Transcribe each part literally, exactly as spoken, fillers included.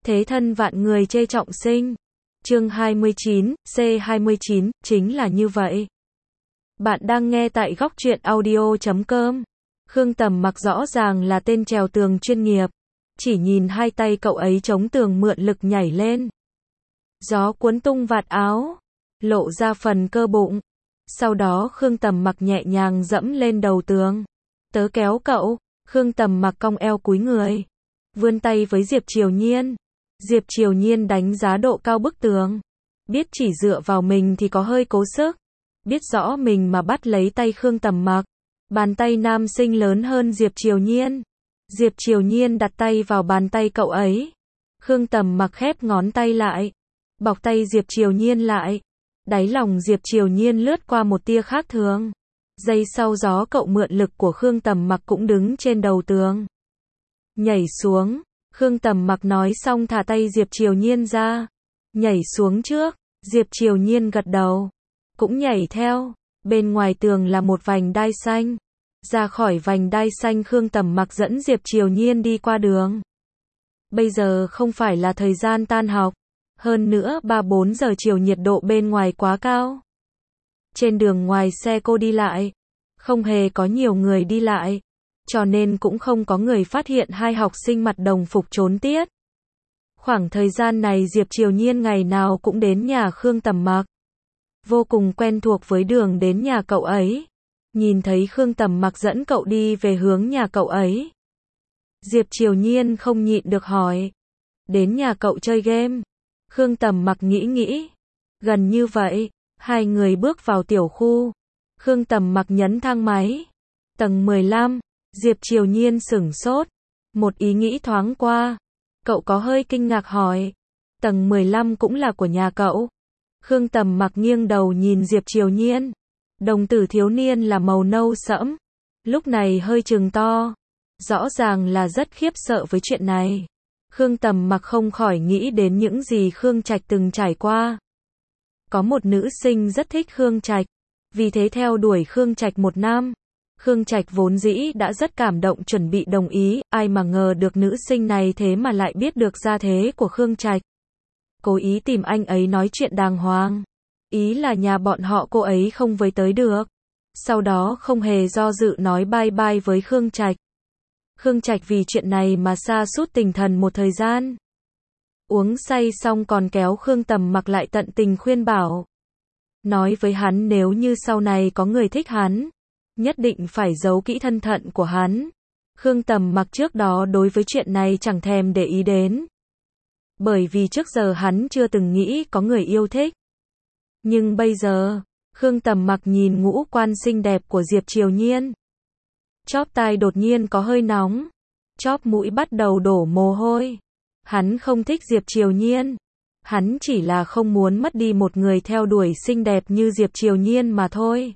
Thế thân vạn người chê trọng sinh. Chương hai mươi chín, C hai mươi chín, chính là như vậy. Bạn đang nghe tại góc truyện audio chấm com. Khương Tầm Mặc rõ ràng là tên trèo tường chuyên nghiệp. Chỉ nhìn hai tay cậu ấy chống tường mượn lực nhảy lên. Gió cuốn tung vạt áo, lộ ra phần cơ bụng. Sau đó Khương Tầm Mặc nhẹ nhàng dẫm lên đầu tường. Tớ kéo cậu. Khương Tầm Mặc cong eo cúi người, vươn tay với Diệp Triều Nhiên. Diệp Triều Nhiên đánh giá độ cao bức tường, biết chỉ dựa vào mình thì có hơi cố sức, biết rõ mình mà bắt lấy tay Khương Tầm Mặc, bàn tay nam sinh lớn hơn Diệp Triều Nhiên. Diệp Triều Nhiên đặt tay vào bàn tay cậu ấy. Khương Tầm Mặc khép ngón tay lại, bọc tay Diệp Triều Nhiên lại. Đáy lòng Diệp Triều Nhiên lướt qua một tia khác thường. Giây sau gió cậu mượn lực của Khương Tầm Mặc cũng đứng trên đầu tường. Nhảy xuống. Khương Tầm Mặc nói xong thả tay Diệp Triều Nhiên ra. Nhảy xuống trước. Diệp Triều Nhiên gật đầu, cũng nhảy theo. Bên ngoài tường là một vành đai xanh. Ra khỏi vành đai xanh Khương Tầm Mặc dẫn Diệp Triều Nhiên đi qua đường. Bây giờ không phải là thời gian tan học. Hơn nữa ba bốn giờ chiều nhiệt độ bên ngoài quá cao. Trên đường ngoài xe cô đi lại, không hề có nhiều người đi lại, cho nên cũng không có người phát hiện hai học sinh mặc đồng phục trốn tiết. Khoảng thời gian này Diệp Triều Nhiên ngày nào cũng đến nhà Khương Tầm Mặc, vô cùng quen thuộc với đường đến nhà cậu ấy. Nhìn thấy Khương Tầm Mặc dẫn cậu đi về hướng nhà cậu ấy, Diệp Triều Nhiên không nhịn được hỏi, đến nhà cậu chơi game? Khương Tầm Mặc nghĩ nghĩ, gần như vậy. Hai người bước vào tiểu khu. Khương Tầm Mặc nhấn thang máy. Tầng mười lăm. Diệp Triều Nhiên sửng sốt. Một ý nghĩ thoáng qua. Cậu có hơi kinh ngạc hỏi, tầng mười lăm cũng là của nhà cậu? Khương Tầm Mặc nghiêng đầu nhìn Diệp Triều Nhiên. Đồng tử thiếu niên là màu nâu sẫm, lúc này hơi trừng to. Rõ ràng là rất khiếp sợ với chuyện này. Khương Tầm Mặc không khỏi nghĩ đến những gì Khương Trạch từng trải qua. Có một nữ sinh rất thích Khương Trạch, vì thế theo đuổi Khương Trạch một năm. Khương Trạch vốn dĩ đã rất cảm động chuẩn bị đồng ý, ai mà ngờ được nữ sinh này thế mà lại biết được gia thế của Khương Trạch. Cố ý tìm anh ấy nói chuyện đàng hoàng. Ý là nhà bọn họ cô ấy không với tới được. Sau đó không hề do dự nói bye bye với Khương Trạch. Khương Trạch vì chuyện này mà sa sút tinh thần một thời gian. Uống say xong còn kéo Khương Tầm Mặc lại tận tình khuyên bảo. Nói với hắn nếu như sau này có người thích hắn, nhất định phải giấu kỹ thân phận của hắn. Khương Tầm Mặc trước đó đối với chuyện này chẳng thèm để ý đến. Bởi vì trước giờ hắn chưa từng nghĩ có người yêu thích. Nhưng bây giờ, Khương Tầm Mặc nhìn ngũ quan xinh đẹp của Diệp Triều Nhiên. Chóp tai đột nhiên có hơi nóng. Chóp mũi bắt đầu đổ mồ hôi. Hắn không thích Diệp Triều Nhiên. Hắn chỉ là không muốn mất đi một người theo đuổi xinh đẹp như Diệp Triều Nhiên mà thôi.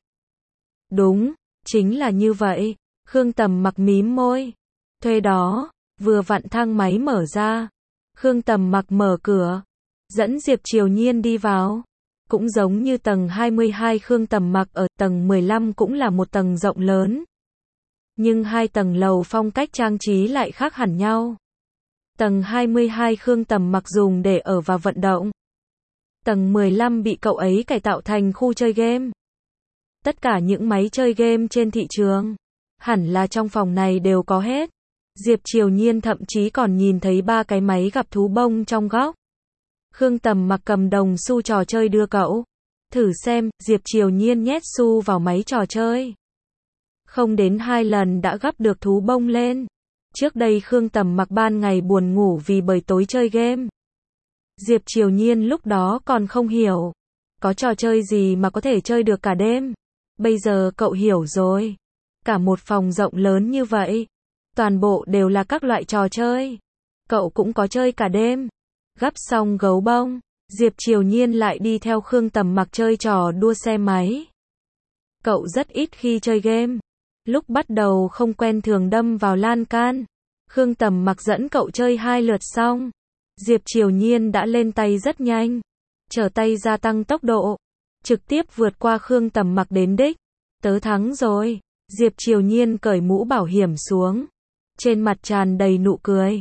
Đúng, chính là như vậy. Khương Tầm Mặc mím môi. Thuê đó, vừa vặn thang máy mở ra. Khương Tầm Mặc mở cửa, dẫn Diệp Triều Nhiên đi vào. Cũng giống như tầng hai mươi hai Khương Tầm Mặc ở tầng mười lăm cũng là một tầng rộng lớn. Nhưng hai tầng lầu phong cách trang trí lại khác hẳn nhau. Tầng hai mươi hai Khương Tầm Mặc dùng để ở và vận động. Tầng mười lăm bị cậu ấy cải tạo thành khu chơi game. Tất cả những máy chơi game trên thị trường, hẳn là trong phòng này đều có hết. Diệp Triều Nhiên thậm chí còn nhìn thấy ba cái máy gặp thú bông trong góc. Khương Tầm Mặc cầm đồng xu trò chơi đưa cậu. Thử xem, Diệp Triều Nhiên nhét xu vào máy trò chơi. Không đến hai lần đã gắp được thú bông lên. Trước đây Khương Tầm Mặc ban ngày buồn ngủ vì bởi tối chơi game. Diệp Triều Nhiên lúc đó còn không hiểu, có trò chơi gì mà có thể chơi được cả đêm. Bây giờ cậu hiểu rồi. Cả một phòng rộng lớn như vậy, toàn bộ đều là các loại trò chơi. Cậu cũng có chơi cả đêm. Gắp xong gấu bông, Diệp Triều Nhiên lại đi theo Khương Tầm Mặc chơi trò đua xe máy. Cậu rất ít khi chơi game. Lúc bắt đầu không quen thường đâm vào lan can. Khương Tầm Mặc dẫn cậu chơi hai lượt xong, Diệp Triều Nhiên đã lên tay rất nhanh. Trở tay gia tăng tốc độ, trực tiếp vượt qua Khương Tầm Mặc đến đích. Tớ thắng rồi. Diệp Triều Nhiên cởi mũ bảo hiểm xuống. Trên mặt tràn đầy nụ cười.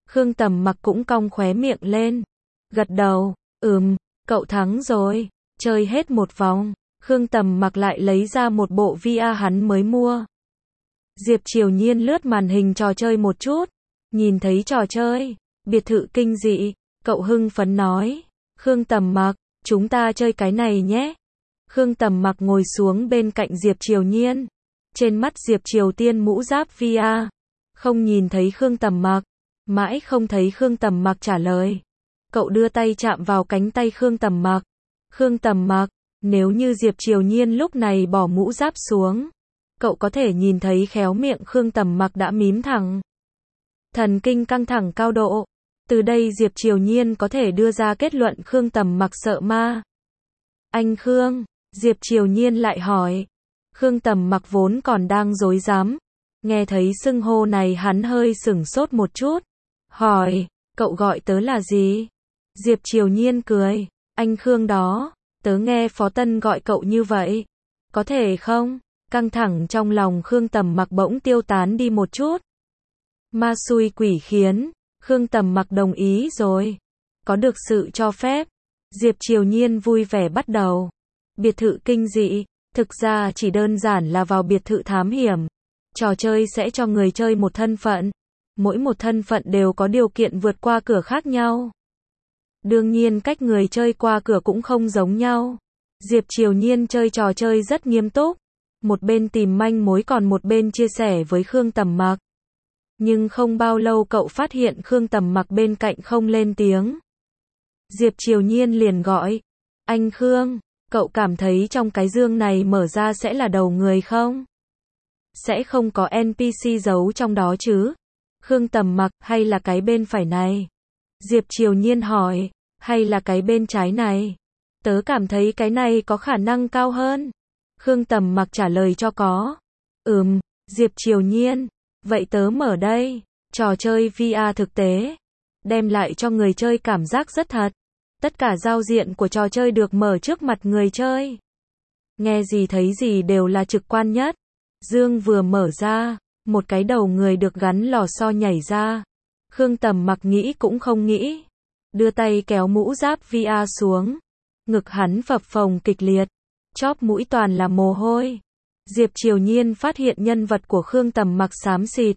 Khương Tầm Mặc cũng cong khóe miệng lên. Gật đầu, ừm, cậu thắng rồi. Chơi hết một vòng, Khương Tầm Mặc lại lấy ra một bộ vê rờ hắn mới mua. Diệp Triều Nhiên lướt màn hình trò chơi một chút. Nhìn thấy trò chơi, biệt thự kinh dị, cậu hưng phấn nói. Khương Tầm Mặc, chúng ta chơi cái này nhé. Khương Tầm Mặc ngồi xuống bên cạnh Diệp Triều Nhiên. Trên mắt Diệp Triều Tiên mũ giáp vê rờ. Không nhìn thấy Khương Tầm Mặc. Mãi không thấy Khương Tầm Mặc trả lời. Cậu đưa tay chạm vào cánh tay Khương Tầm Mặc. Khương Tầm Mặc, nếu như Diệp Triều Nhiên lúc này bỏ mũ giáp xuống, cậu có thể nhìn thấy khéo miệng Khương Tầm Mặc đã mím thẳng. Thần kinh căng thẳng cao độ. Từ đây Diệp Triều Nhiên có thể đưa ra kết luận Khương Tầm Mặc sợ ma. Anh Khương, Diệp Triều Nhiên lại hỏi. Khương Tầm Mặc vốn còn đang rối rắm. Nghe thấy xưng hô này hắn hơi sửng sốt một chút. Hỏi, cậu gọi tớ là gì? Diệp Triều Nhiên cười. Anh Khương đó, tớ nghe Phó Tân gọi cậu như vậy. Có thể không? Căng thẳng trong lòng Khương Tầm Mặc bỗng tiêu tán đi một chút. Ma xui quỷ khiến, Khương Tầm Mặc đồng ý rồi. Có được sự cho phép. Diệp Triều Nhiên vui vẻ bắt đầu. Biệt thự kinh dị, thực ra chỉ đơn giản là vào biệt thự thám hiểm. Trò chơi sẽ cho người chơi một thân phận. Mỗi một thân phận đều có điều kiện vượt qua cửa khác nhau. Đương nhiên cách người chơi qua cửa cũng không giống nhau. Diệp Triều Nhiên chơi trò chơi rất nghiêm túc. Một bên tìm manh mối còn một bên chia sẻ với Khương Tầm Mặc. Nhưng không bao lâu cậu phát hiện Khương Tầm Mặc bên cạnh không lên tiếng. Diệp Triều Nhiên liền gọi. Anh Khương, cậu cảm thấy trong cái dương này mở ra sẽ là đầu người không? Sẽ không có en pê xê giấu trong đó chứ? Khương Tầm Mặc, hay là cái bên phải này? Diệp Triều Nhiên hỏi. Hay là cái bên trái này? Tớ cảm thấy cái này có khả năng cao hơn. Khương Tầm Mặc trả lời cho có. Ừm, Diệp Triều Nhiên. Vậy tớ mở đây. Trò chơi vê rờ thực tế. Đem lại cho người chơi cảm giác rất thật. Tất cả giao diện của trò chơi được mở trước mặt người chơi. Nghe gì thấy gì đều là trực quan nhất. Dương vừa mở ra, một cái đầu người được gắn lò xo nhảy ra. Khương Tầm Mặc nghĩ cũng không nghĩ. Đưa tay kéo mũ giáp vê rờ xuống. Ngực hắn phập phồng kịch liệt. Chóp mũi toàn là mồ hôi. Diệp Triều Nhiên phát hiện nhân vật của Khương Tầm Mặc xám xịt.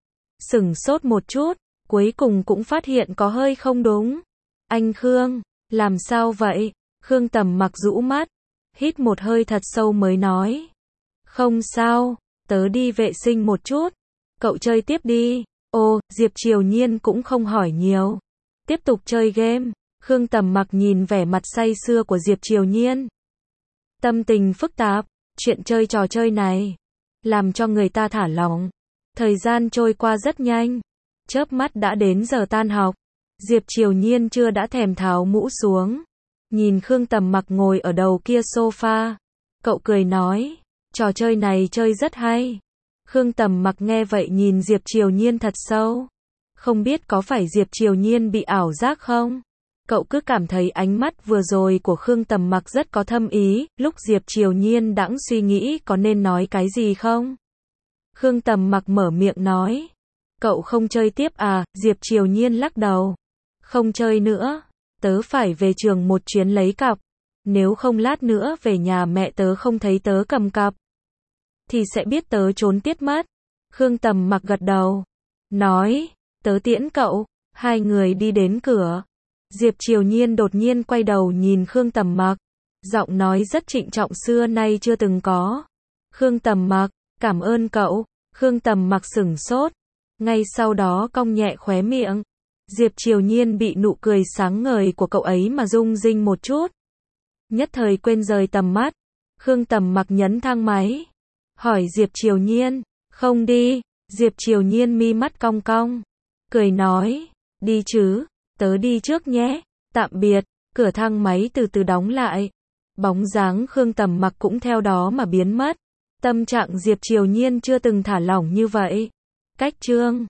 Sửng sốt một chút, cuối cùng cũng phát hiện có hơi không đúng. Anh Khương, làm sao vậy? Khương Tầm Mặc rũ mắt, hít một hơi thật sâu mới nói. Không sao, tớ đi vệ sinh một chút. Cậu chơi tiếp đi. Ô, Diệp Triều Nhiên cũng không hỏi nhiều. Tiếp tục chơi game. Khương Tầm Mặc nhìn vẻ mặt say sưa của Diệp Triều Nhiên. Tâm tình phức tạp. Chuyện chơi trò chơi này làm cho người ta thả lỏng. Thời gian trôi qua rất nhanh. Chớp mắt đã đến giờ tan học. Diệp Triều Nhiên chưa đã thèm tháo mũ xuống. Nhìn Khương Tầm Mặc ngồi ở đầu kia sofa. Cậu cười nói. Trò chơi này chơi rất hay. Khương Tầm Mặc nghe vậy nhìn Diệp Triều Nhiên thật sâu. Không biết có phải Diệp Triều Nhiên bị ảo giác không? Cậu cứ cảm thấy ánh mắt vừa rồi của Khương Tầm Mặc rất có thâm ý. Lúc Diệp Triều Nhiên đãng suy nghĩ có nên nói cái gì không? Khương Tầm Mặc mở miệng nói. Cậu không chơi tiếp à? Diệp Triều Nhiên lắc đầu. Không chơi nữa. Tớ phải về trường một chuyến lấy cặp. Nếu không lát nữa về nhà mẹ tớ không thấy tớ cầm cặp thì sẽ biết tớ trốn tiết mất. Khương Tầm Mặc gật đầu. Nói. Tớ tiễn cậu. Hai người đi đến cửa. Diệp Triều Nhiên đột nhiên quay đầu nhìn Khương Tầm Mặc. Giọng nói rất trịnh trọng xưa nay chưa từng có. Khương Tầm Mặc, cảm ơn cậu. Khương Tầm Mặc sửng sốt. Ngay sau đó cong nhẹ khóe miệng. Diệp Triều Nhiên bị nụ cười sáng ngời của cậu ấy mà rung rinh một chút. Nhất thời quên rời tầm mắt. Khương Tầm Mặc nhấn thang máy. Hỏi Diệp Triều Nhiên. Không đi. Diệp Triều Nhiên mi mắt cong cong. Cười nói. Đi chứ. Tớ đi trước nhé. Tạm biệt. Cửa thang máy từ từ đóng lại. Bóng dáng Khương Tầm Mặc cũng theo đó mà biến mất. Tâm trạng Diệp Triều Nhiên chưa từng thả lỏng như vậy. Cách chương